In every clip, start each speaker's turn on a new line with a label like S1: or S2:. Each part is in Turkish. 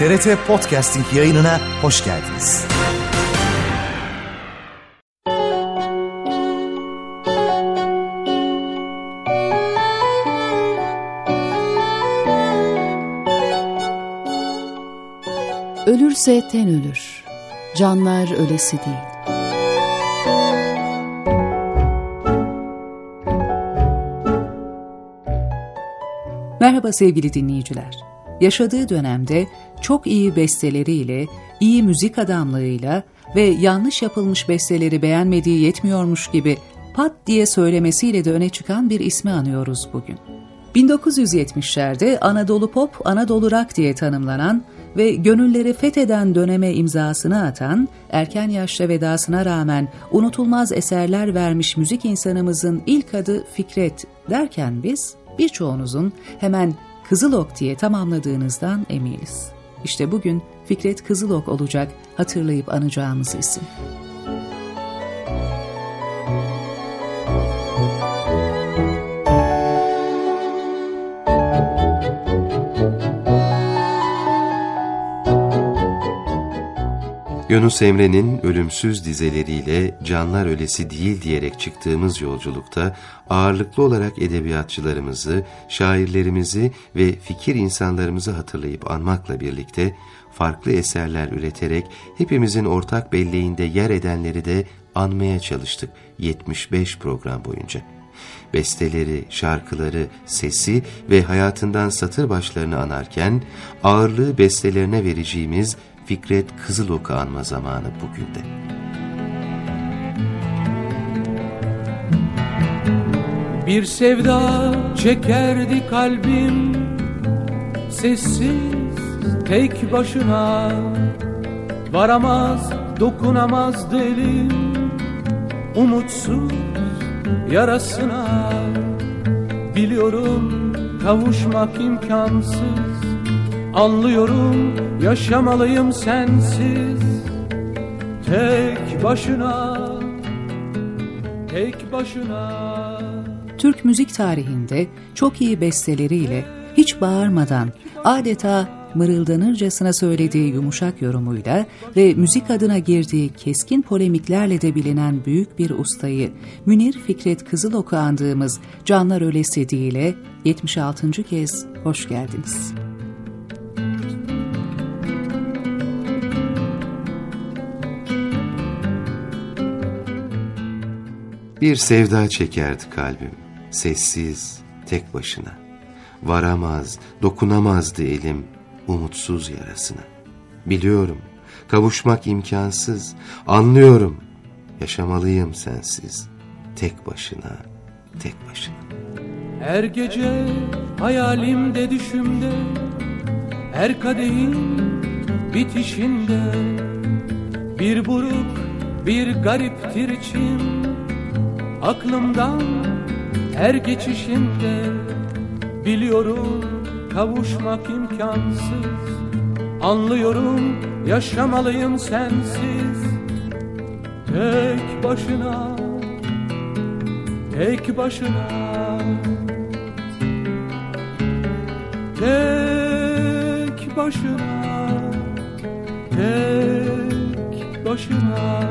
S1: TRT Podcasting yayınına hoş geldiniz.
S2: Ölürse ten ölür, canlar ölesi değil. Merhaba sevgili dinleyiciler. Yaşadığı dönemde çok iyi besteleriyle, iyi müzik adamlığıyla ve yanlış yapılmış besteleri beğenmediği yetmiyormuş gibi pat diye söylemesiyle de öne çıkan bir ismi anıyoruz bugün. 1970'lerde Anadolu Pop, Anadolu Rock diye tanımlanan ve gönülleri fetheden döneme imzasını atan, erken yaşta vedasına rağmen unutulmaz eserler vermiş müzik insanımızın ilk adı Fikret derken biz birçoğunuzun hemen Kızılok diye tamamladığınızdan eminiz. İşte bugün Fikret Kızılok olacak hatırlayıp anacağımız isim.
S3: Yunus Emre'nin ölümsüz dizeleriyle canlar ölesi değil diyerek çıktığımız yolculukta ağırlıklı olarak edebiyatçılarımızı, şairlerimizi ve fikir insanlarımızı hatırlayıp anmakla birlikte farklı eserler üreterek hepimizin ortak belleğinde yer edenleri de anmaya çalıştık 75 program boyunca. Besteleri, şarkıları, sesi ve hayatından satır başlarını anarken ağırlığı bestelerine vereceğimiz Fikret Kızılok'u anma zamanı bugün de.
S4: Bir sevda çekerdi kalbim, sessiz tek başına. Varamaz, dokunamazdı elim, umutsuz yarasına. Biliyorum kavuşmak imkansız, anlıyorum yaşamalıyım sensiz. Tek başına, tek başına.
S2: Türk müzik tarihinde çok iyi besteleriyle, hiç bağırmadan, adeta mırıldanırcasına söylediği yumuşak yorumuyla ve müzik adına girdiği keskin polemiklerle de bilinen büyük bir ustayı Münir Fikret Kızılok'u andığımız Canlar Ölesi diye 76. kez hoş geldiniz.
S3: Bir sevda çekerdi kalbim, sessiz, tek başına. Varamaz, dokunamazdı elim, umutsuz yarasına. Biliyorum, kavuşmak imkansız, anlıyorum, yaşamalıyım sensiz, tek başına, tek başına.
S4: Her gece hayalimde düşümde, her kadehin bitişinde, bir buruk, bir gariptir içim, aklımdan her geçişinde. Biliyorum kavuşmak imkansız, anlıyorum yaşamalıyım sensiz. Tek başına, tek başına. Tek başına, tek başına.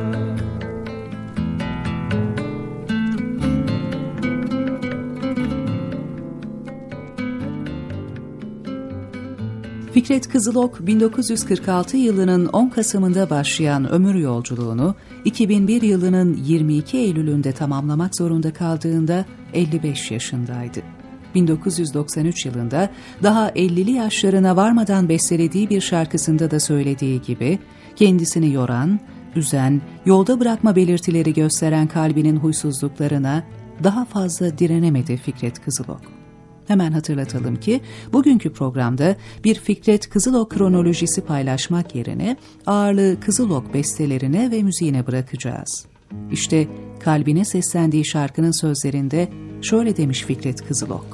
S2: Fikret Kızılok, 1946 yılının 10 Kasım'ında başlayan ömür yolculuğunu 2001 yılının 22 Eylül'ünde tamamlamak zorunda kaldığında 55 yaşındaydı. 1993 yılında daha 50'li yaşlarına varmadan bestelediği bir şarkısında da söylediği gibi, kendisini yoran, üzen, yolda bırakma belirtileri gösteren kalbinin huysuzluklarına daha fazla direnemedi Fikret Kızılok. Hemen hatırlatalım ki bugünkü programda bir Fikret Kızılok kronolojisi paylaşmak yerine ağırlığı Kızılok bestelerine ve müziğine bırakacağız. İşte kalbine seslendiği şarkının sözlerinde şöyle demiş Fikret Kızılok.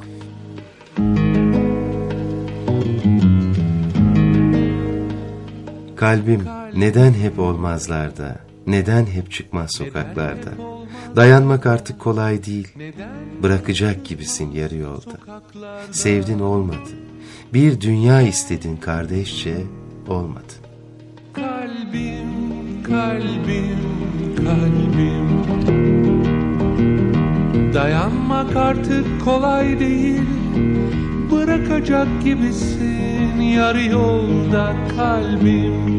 S3: Kalbim neden hep olmazlarda, neden hep çıkmaz sokaklarda? Dayanmak artık kolay değil. Bırakacak gibisin yarı yolda. Sevdin olmadı. Bir dünya istedin kardeşçe, olmadı.
S4: Kalbim, kalbim, kalbim, dayanmak artık kolay değil. Bırakacak gibisin yarı yolda kalbim.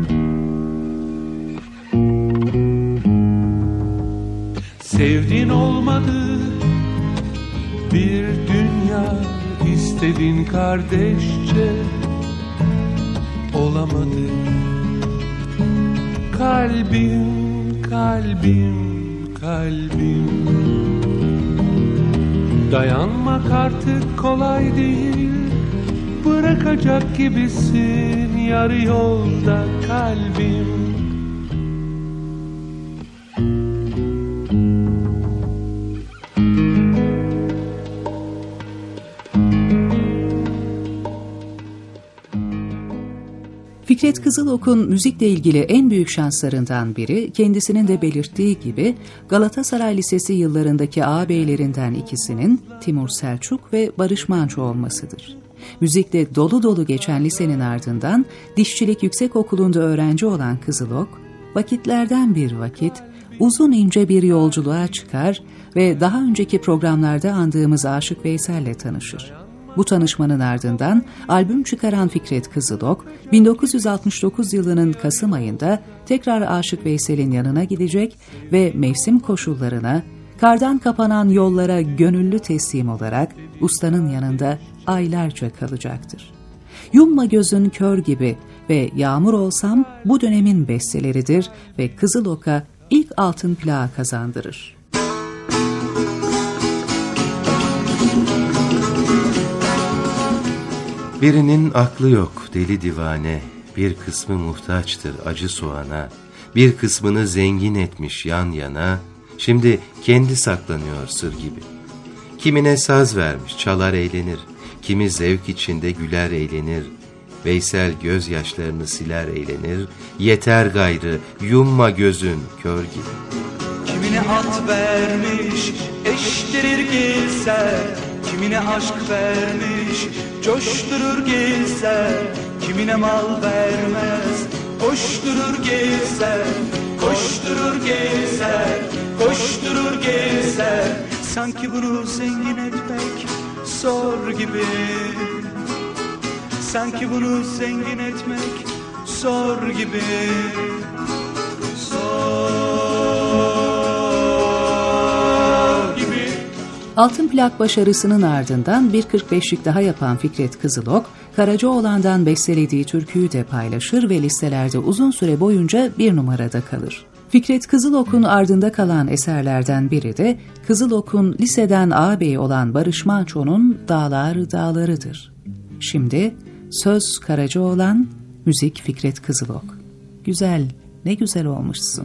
S4: Sevdin olmadı, bir dünya istedin kardeşçe, olamadı. Kalbim, kalbim, kalbim, dayanmak artık kolay değil. Bırakacak gibisin yarı yolda kalbim.
S2: Fikret Kızılok'un müzikle ilgili en büyük şanslarından biri, kendisinin de belirttiği gibi Galatasaray Lisesi yıllarındaki ağabeylerinden ikisinin Timur Selçuk ve Barış Manço olmasıdır. Müzikle dolu dolu geçen lisenin ardından Dişçilik Yüksekokulu'nda öğrenci olan Kızılok, vakitlerden bir vakit uzun ince bir yolculuğa çıkar ve daha önceki programlarda andığımız Aşık Veysel'le tanışır. Bu tanışmanın ardından albüm çıkaran Fikret Kızılok, 1969 yılının Kasım ayında tekrar Aşık Veysel'in yanına gidecek ve mevsim koşullarına, kardan kapanan yollara gönüllü teslim olarak ustanın yanında aylarca kalacaktır. Yumma gözün kör gibi ve Yağmur Olsam bu dönemin besteleridir ve Kızılok'a ilk altın plağı kazandırır.
S3: Birinin aklı yok deli divane, bir kısmı muhtaçtır acı soğana, bir kısmını zengin etmiş yan yana, şimdi kendi saklanıyor sır gibi. Kimine saz vermiş çalar eğlenir, kimi zevk içinde güler eğlenir, Veysel gözyaşlarını siler eğlenir, yeter gayrı yumma gözün kör gibi.
S5: Kimine at vermiş eştirir gelse, kimine aşk vermiş coşturur gelse, kimine mal vermez koşturur gelse, koşturur gelse, koşturur gelse. Sanki bunu zengin etmek zor gibi, sanki bunu zengin etmek zor gibi, zor gibi.
S2: Altın plak başarısının ardından bir 45'lik daha yapan Fikret Kızılok, Karacaoğlan'dan bestelediği türküyü de paylaşır ve listelerde uzun süre boyunca bir numarada kalır. Fikret Kızılok'un ardında kalan eserlerden biri de Kızılok'un liseden ağabeyi olan Barış Manço'nun Dağlar Dağları'dır. Şimdi söz Karacaoğlan, müzik Fikret Kızılok. Güzel, ne güzel olmuşsun.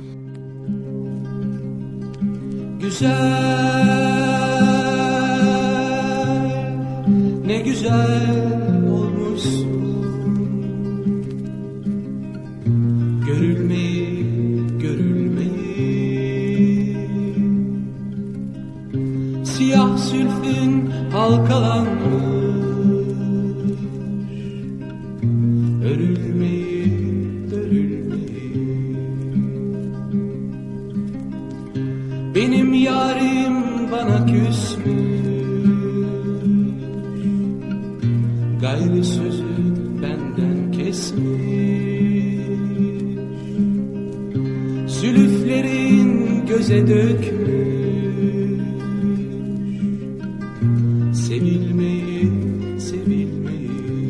S4: Güzel, ne güzel olmuşsun. Görülmeyi, görülmeyi. Siyah zülfün halkalanmış. Örülmeyi, örülmeyi. Benim yarim bana küsmüş. Gayrı sözü benden kesmiş. Zülüflerin göze dökmüş. Sevilmeyi, sevilmeyi.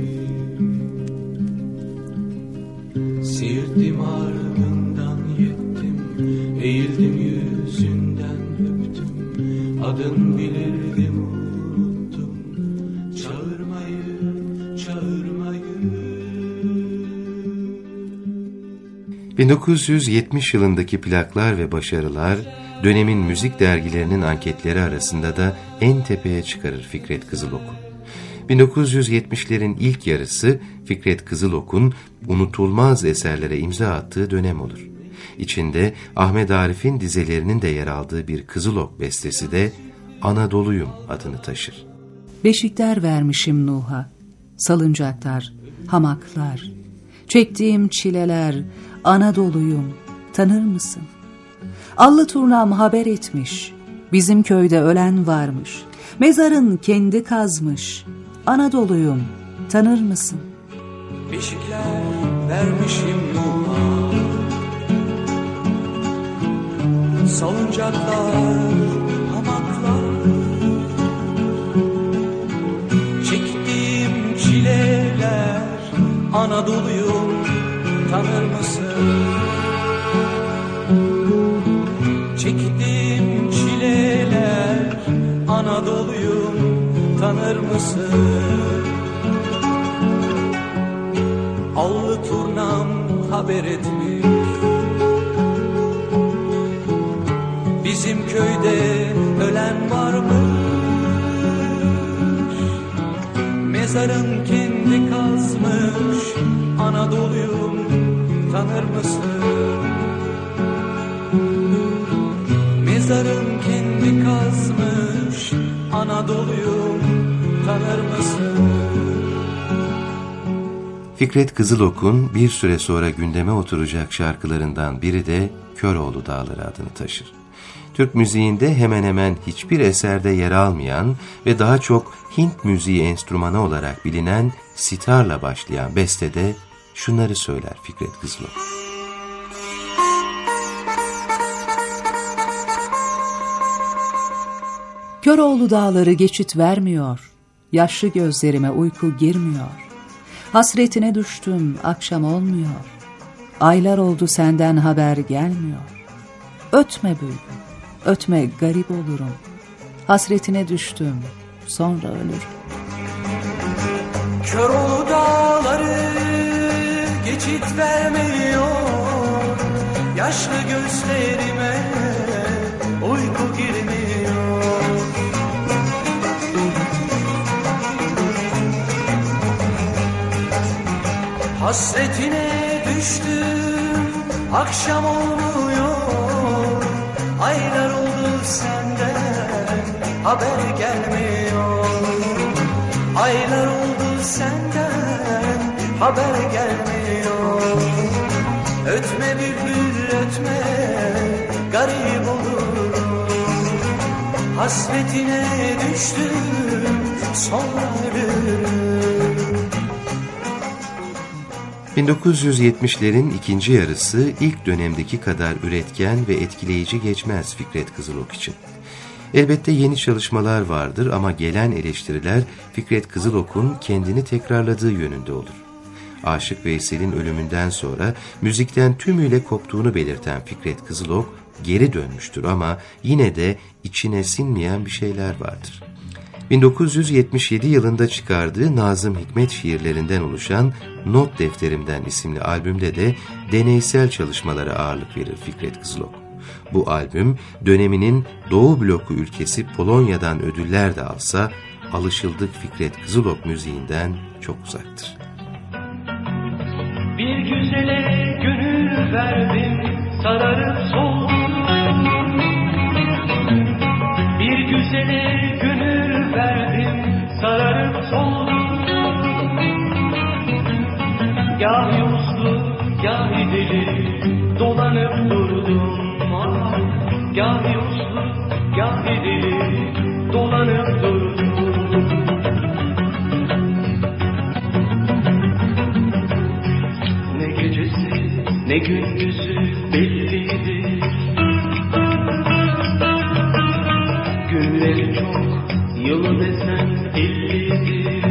S4: Sirdim ardından yettim, eğildim yüzünden öptüm. Adın bilirdim unuttum, çağırmayı, çağırmayı.
S3: 1970 yılındaki plaklar ve başarılar, dönemin müzik dergilerinin anketleri arasında da en tepeye çıkarır Fikret Kızılok'u. 1970'lerin ilk yarısı Fikret Kızılok'un unutulmaz eserlere imza attığı dönem olur. İçinde Ahmet Arif'in dizelerinin de yer aldığı bir Kızılok bestesi de Anadolu'yum adını taşır.
S2: Beşikler vermişim Nuh'a, salıncaklar, hamaklar. Çektiğim çileler, Anadolu'yum, tanır mısın? Allı turnam haber etmiş, bizim köyde ölen varmış. Mezarın kendi kazmış, Anadolu'yum, tanır mısın?
S5: Beşikler vermişim Nuh'a, salıncaklar, hamaklar. Çektiğim çileler, Anadolu'yum, tanır mısın? Çektiğim çileler, Anadolu'yum, tanır mısın? Allı turnam haber etmiş, bizim köyde ölen varmış. Mezarın kendi kazmış, Anadolu'yum, tanır mısın? Mezarın kendi kazmış, Anadolu'yum, tanır mısın?
S3: Fikret Kızılok'un bir süre sonra gündeme oturacak şarkılarından biri de Köroğlu Dağları adını taşır. Türk müziğinde hemen hemen hiçbir eserde yer almayan ve daha çok Hint müziği enstrümanı olarak bilinen sitarla başlayan bestede şunları söyler Fikret Kızılok.
S2: Köroğlu dağları geçit vermiyor, yaşlı gözlerime uyku girmiyor. Hasretine düştüm, akşam olmuyor. Aylar oldu senden haber gelmiyor. Ötme bülbül, ötme garip olurum. Hasretine düştüm, sonra ölürüm.
S5: Köroğlu dağları geçit vermiyor, yaşlı gözlerime uyku girmiyor. Hasretine düştüm, akşam olmuyor. Aylar oldu senden haber gelmiyor. Aylar oldu senden haber gelmiyor. Ötme bülbül ötme, garip olurum. Hasretine düştüm, sonra ölürüm.
S3: 1970'lerin ikinci yarısı ilk dönemdeki kadar üretken ve etkileyici geçmez Fikret Kızılok için. Elbette yeni çalışmalar vardır ama gelen eleştiriler Fikret Kızılok'un kendini tekrarladığı yönünde olur. Aşık Veysel'in ölümünden sonra müzikten tümüyle koptuğunu belirten Fikret Kızılok geri dönmüştür ama yine de içine sinmeyen bir şeyler vardır. 1977 yılında çıkardığı Nazım Hikmet şiirlerinden oluşan Not Defterimden isimli albümde de deneysel çalışmalara ağırlık verir Fikret Kızılok. Bu albüm döneminin Doğu bloku ülkesi Polonya'dan ödüller de alsa alışıldık Fikret Kızılok müziğinden çok uzaktır.
S4: Bir güzele gönül verdim, sararıp soldum. Bir güzele gönül verdim, sararıp soldum. Gahi uslu, gahi deli, dolanıp durdum. Gahi uslu, gahi deli, dolanıp durdum. Ne gecesi, ne gündüzü bellidir. Günleri çok, yılı desen 50'dir.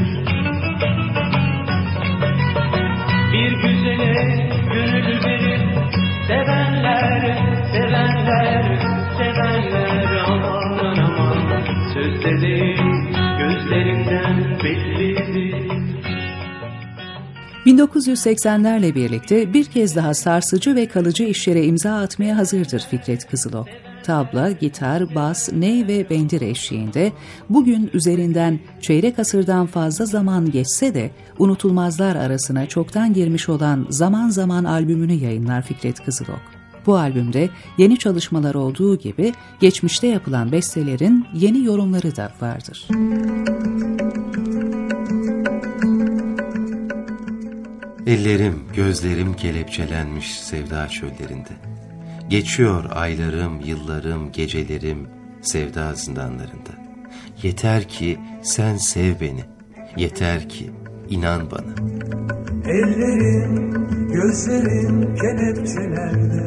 S4: Bir güzele gönül verir, sevenler, sevenler, sevenler. Aman aman, sözlerim gözlerinden bellidir.
S2: 1980'lerle birlikte bir kez daha sarsıcı ve kalıcı işlere imza atmaya hazırdır Fikret Kızılok. Tabla, gitar, bas, ney ve bendir eşliğinde bugün üzerinden çeyrek asırdan fazla zaman geçse de unutulmazlar arasına çoktan girmiş olan Zaman Zaman albümünü yayınlar Fikret Kızılok. Bu albümde yeni çalışmalar olduğu gibi geçmişte yapılan bestelerin yeni yorumları da vardır.
S3: Ellerim, gözlerim kelepçelenmiş sevda çöllerinde. Geçiyor aylarım, yıllarım, gecelerim sevda zindanlarında. Yeter ki sen sev beni, yeter ki inan bana.
S5: Ellerim, gözlerim kelepçelerde,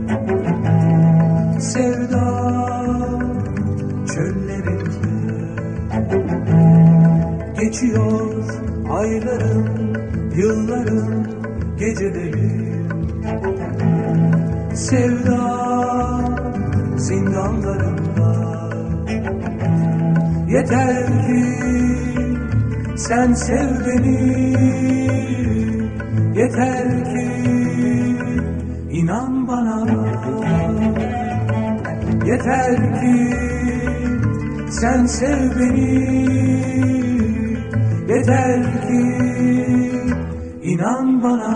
S5: sevda çöllerinde. Geçiyor aylarım, yıllarım, gecelerim, sevda zindanlarında. Yeter ki sen sev beni, yeter ki inan bana. Yeter ki sen sev beni, yeter ki inan bana.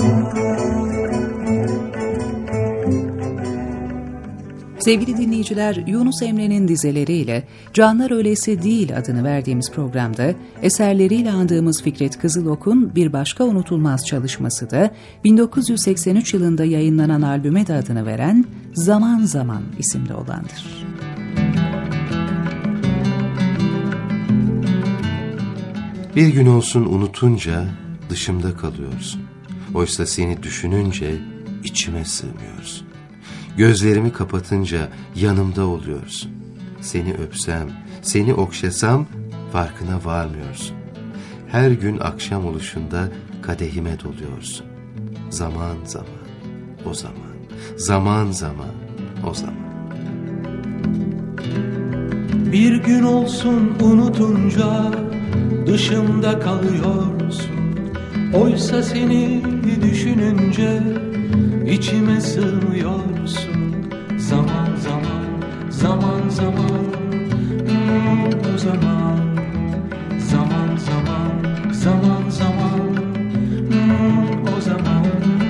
S2: Sevgili dinleyiciler, Yunus Emre'nin dizeleriyle Canlar Öylesi Değil adını verdiğimiz programda eserleriyle andığımız Fikret Kızılok'un bir başka unutulmaz çalışması da 1983 yılında yayınlanan albüme de adını veren Zaman Zaman isimli olandır.
S3: Bir gün olsun unutunca dışımda kalıyorsun. Oysa seni düşününce içime sığmıyorsun. Gözlerimi kapatınca yanımda oluyorsun. Seni öpsem, seni okşasam farkına varmıyorsun. Her gün akşam oluşunda kadehime doluyorsun. Zaman zaman, o zaman, zaman zaman, o zaman.
S5: Bir gün olsun unutunca dışımda kalıyorsun. Oysa seni düşününce içime sığmıyorsun. Zaman zaman, zaman zaman, o zaman. Zaman zaman, zaman zaman, o zaman.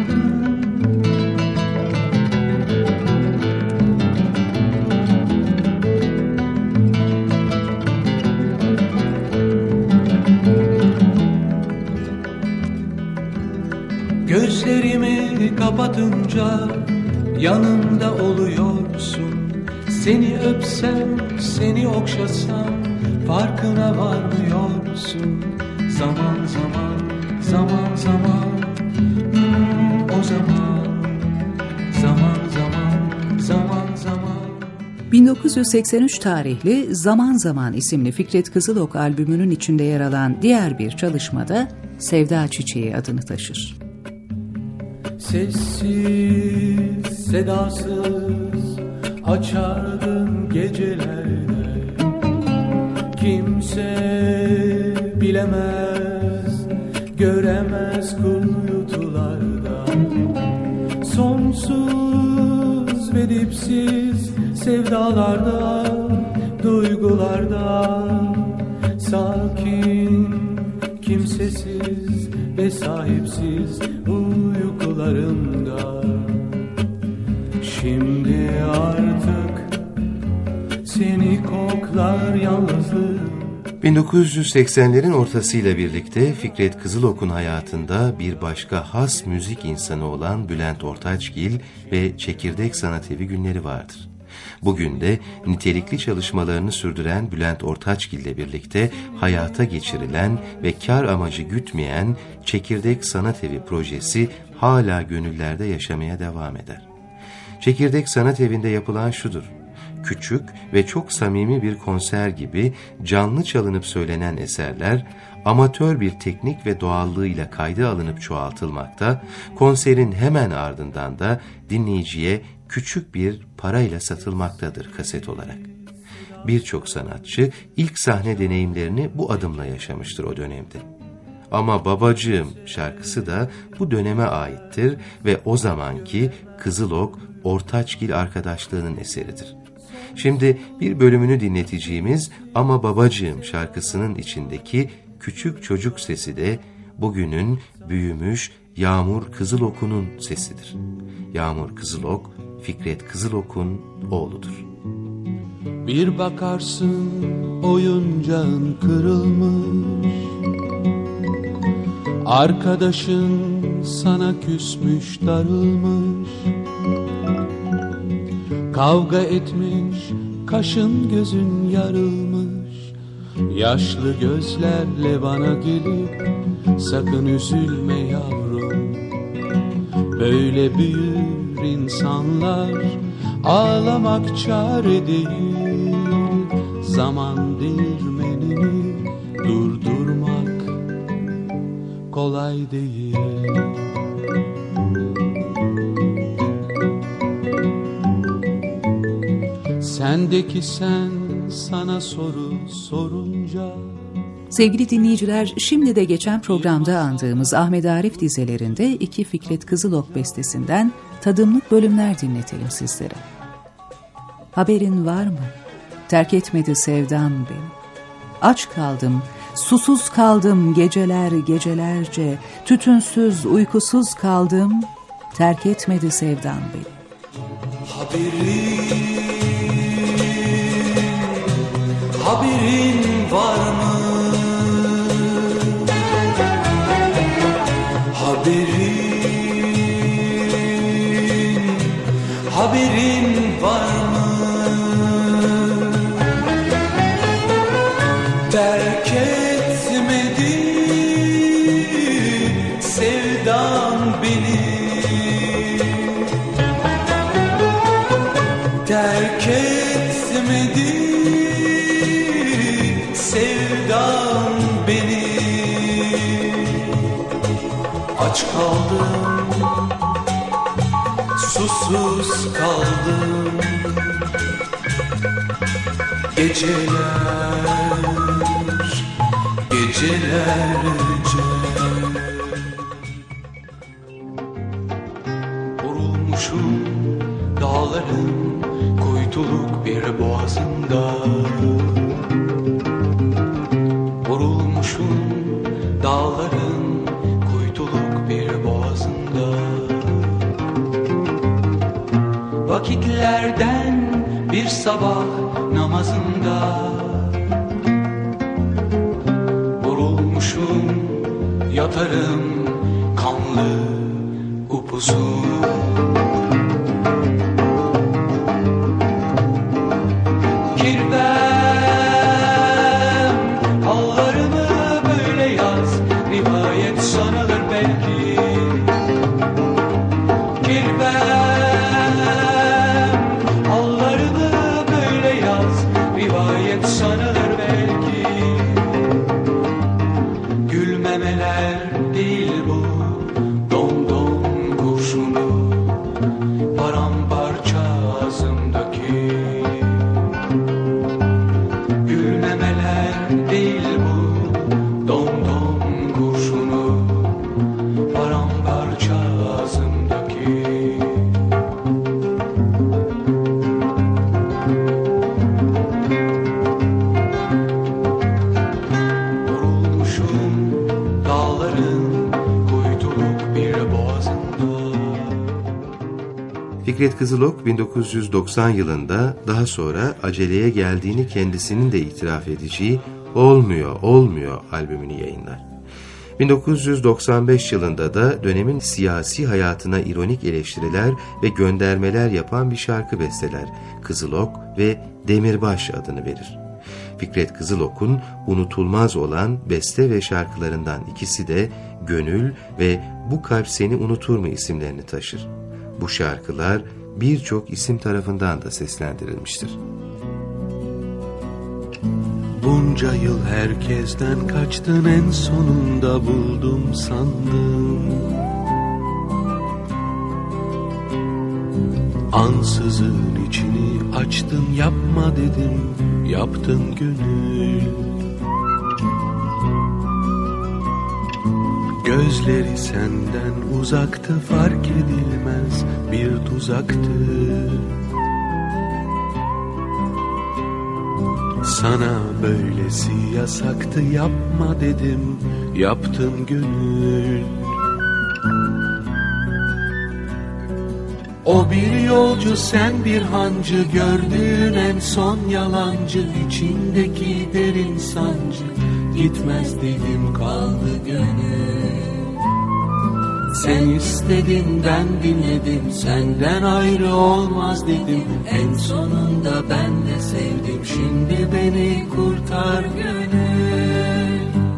S5: Gözlerimi kapatınca yanımda oluyorsun. Seni öpsem, seni okşasam farkına varmıyorsun. Zaman zaman, zaman zaman, o zaman. Zaman zaman, zaman zaman.
S2: 1983 tarihli Zaman Zaman isimli Fikret Kızılok albümünün içinde yer alan diğer bir çalışmada Sevda Çiçeği adını taşır.
S5: Sessiz, sedasız açardın gecelerde. Kimse bilemez, göremez kuytularda. Sonsuz ve dipsiz sevdalarda, duygularda. Sakin, kimsesiz ve sahipsiz uykularımda. Şimdi artık seni koklar yalnızlığım.
S3: 1980'lerin ortasıyla birlikte Fikret Kızılok'un hayatında bir başka has müzik insanı olan Bülent Ortaçgil ve Çekirdek Sanat Evi günleri vardır. Bugün de nitelikli çalışmalarını sürdüren Bülent Ortaçgil ile birlikte hayata geçirilen ve kar amacı gütmeyen Çekirdek Sanat Evi projesi hala gönüllerde yaşamaya devam eder. Çekirdek Sanat Evi'nde yapılan şudur: küçük ve çok samimi bir konser gibi canlı çalınıp söylenen eserler amatör bir teknik ve doğallığıyla kayda alınıp çoğaltılmakta, konserin hemen ardından da dinleyiciye küçük bir parayla satılmaktadır kaset olarak. Birçok sanatçı ilk sahne deneyimlerini bu adımla yaşamıştır o dönemde. Ama Babacığım şarkısı da bu döneme aittir ve o zamanki Kızılok Ortaçgil arkadaşlığının eseridir. Şimdi bir bölümünü dinleteceğimiz Ama Babacığım şarkısının içindeki küçük çocuk sesi de bugünün büyümüş Yağmur Kızılok'unun sesidir. Yağmur Kızılok, Fikret Kızılok'un oğludur.
S5: Bir bakarsın oyuncağın kırılmış, arkadaşın sana küsmüş, darılmış. Kavga etmiş, kaşın gözün yarılmış. Yaşlı gözlerle bana gelip sakın üzülme yavrum, böyle büyür insanlar, ağlamak çare değil. Zaman değirmenini durdurmak kolay değil. Sendeki sen sana soru sorunca.
S2: Sevgili dinleyiciler, şimdi de geçen programda andığımız Ahmet Arif dizelerinde iki Fikret Kızılok bestesinden tadımlık bölümler dinletelim sizlere. Haberin var mı? Terk etmedi sevdan beni. Aç kaldım, susuz kaldım geceler gecelerce, tütünsüz, uykusuz kaldım, terk etmedi sevdan beni.
S5: Haberin var mı? Haberin var mı? Terk etmedi sevdan beni. Terk etmedi sevdan beni. Aç kaldım, susuz kaldım geceler gecelerce. Vurulmuşum dağların kuytuluk bir boğazında. Vurulmuşum dağların kuytuluk bir boğazında. Vakitlerden bir sabah namazında. Vurulmuşum yatarım kanlı upuzun.
S3: Fikret Kızılok 1990 yılında daha sonra aceleye geldiğini kendisinin de itiraf edeceği Olmuyor Olmuyor albümünü yayınlar. 1995 yılında da dönemin siyasi hayatına ironik eleştiriler ve göndermeler yapan bir şarkı besteler, Kızılok ve Demirbaş adını verir. Fikret Kızılok'un unutulmaz olan beste ve şarkılarından ikisi de Gönül ve Bu Kalp Seni Unutur mu isimlerini taşır. Bu şarkılar birçok isim tarafından da seslendirilmiştir.
S5: Bunca yıl herkesten kaçtın, en sonunda buldum sandım. Ansızın içini açtın, yapma dedim, yaptın gönül. Gözleri senden uzaktı, fark edilmez bir tuzaktı. Sana böylesi yasaktı, yapma dedim, yaptın gönül. O bir yolcu, sen bir hancı, gördüğün en son yalancı. İçindeki derin sancı, gitmez dedim, kaldı gönül. Sen istedin, ben dinledim, senden ayrı olmaz dedim. En sonunda ben de sevdim, şimdi beni kurtar gönül.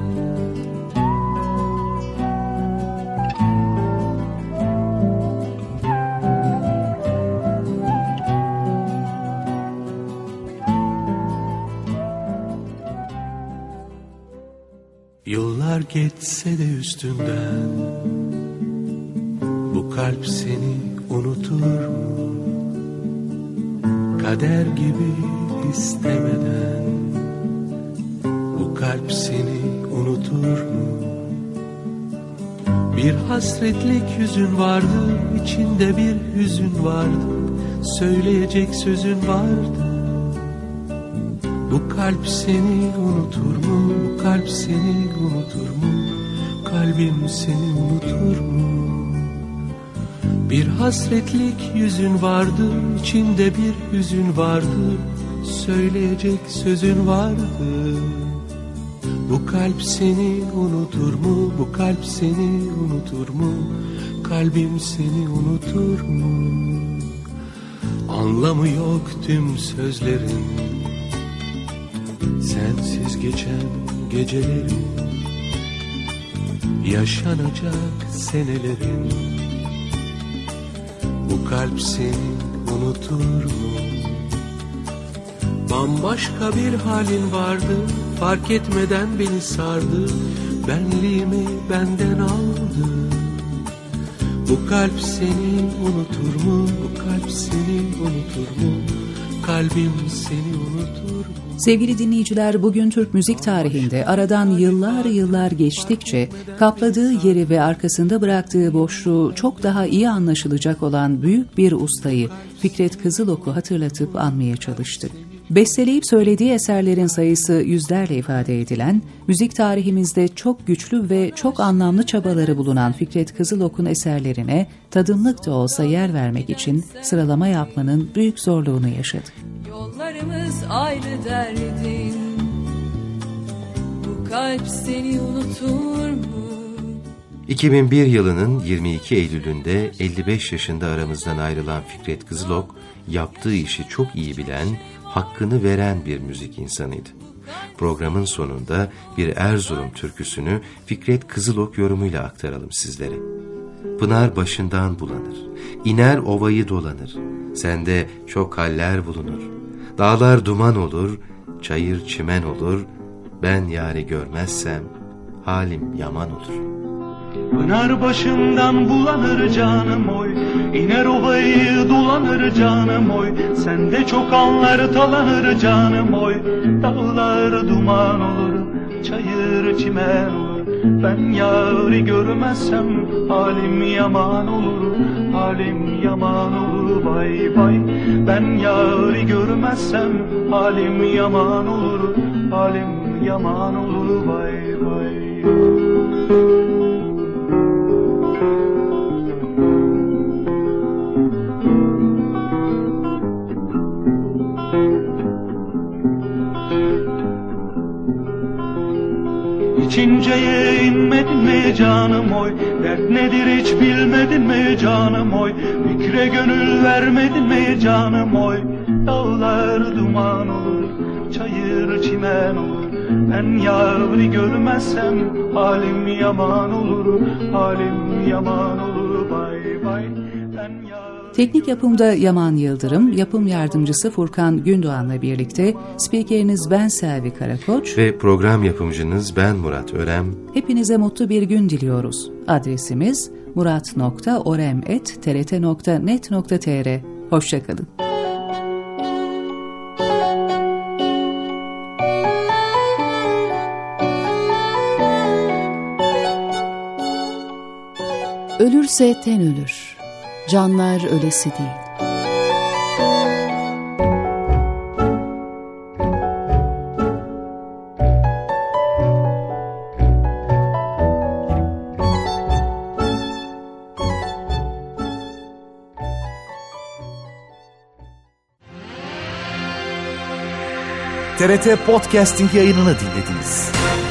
S5: Yıllar geçse de üstünden, bu kalp seni unutur mu? Kader gibi istemeden, bu kalp seni unutur mu? Bir hasretlik yüzün vardı, içinde bir hüzün vardı, söyleyecek sözün vardı. Bu kalp seni unutur mu? Bu kalp seni unutur mu? Kalbim seni unutur mu? Bir hasretlik yüzün vardı, içinde bir hüzün vardı, söyleyecek sözün vardı. Bu kalp seni unutur mu? Bu kalp seni unutur mu? Kalbim seni unutur mu? Anlamı yok tüm sözlerin, sensiz geçen gecelerin, yaşanacak senelerin. Bu kalp seni unutur mu? Bambaşka bir halin vardı, fark etmeden beni sardı, benliğimi benden aldı. Bu kalp seni unutur mu? Bu kalp seni unutur mu? Kalbim seni unutur mu?
S2: Sevgili dinleyiciler, bugün Türk müzik tarihinde aradan yıllar geçtikçe kapladığı yeri ve arkasında bıraktığı boşluğu çok daha iyi anlaşılacak olan büyük bir ustayı, Fikret Kızılok'u hatırlatıp anmaya çalıştık. Besteleyip söylediği eserlerin sayısı yüzlerle ifade edilen, müzik tarihimizde çok güçlü ve çok anlamlı çabaları bulunan Fikret Kızılok'un eserlerine tadımlık da olsa yer vermek için sıralama yapmanın büyük zorluğunu yaşadık.
S6: Yollarımız ayrı derdin, bu kalp seni unutur mu?
S3: 2001 yılının 22 Eylül'ünde 55 yaşında aramızdan ayrılan Fikret Kızılok, yaptığı işi çok iyi bilen, hakkını veren bir müzik insanıydı. Programın sonunda bir Erzurum türküsünü Fikret Kızılok yorumuyla aktaralım sizlere. Pınar başından bulanır, iner ovayı dolanır, sende çok haller bulunur. Dağlar duman olur, çayır çimen olur, ben yâri görmezsem halim yaman olur.
S4: Pınar başımdan bulanır canım oy, iner ovayı dolanır canım oy. Sende çok anlar talanır canım oy, dağlar duman olur, çayır çimen olur. Ben yâri görmezsem halim yaman olur, halim yaman olur vay vay. Ben yâri görmezsem halim yaman olur, halim yaman olur vay vay. İçinceye inmedin mi canım oy, dert nedir hiç bilmedin mi canım oy. Fikre gönül vermedin mi canım oy, dağlar duman olur, çayır çimen olur. Ben yâri görmezsem halim yaman olur, halim yaman olur vay vay.
S2: Teknik yapımda Yaman Yıldırım, yapım yardımcısı Furkan Gündoğan'la birlikte spikeriniz ben Selvi Karakoç
S3: ve program yapımcınız ben Murat Örem.
S2: Hepinize mutlu bir gün diliyoruz. Adresimiz murat.orem@trt.net.tr. Hoşça kalın.
S7: Ölürse ten ölür, canlar ölesi değil.
S1: TRT Podcasting yayınını dinlediniz.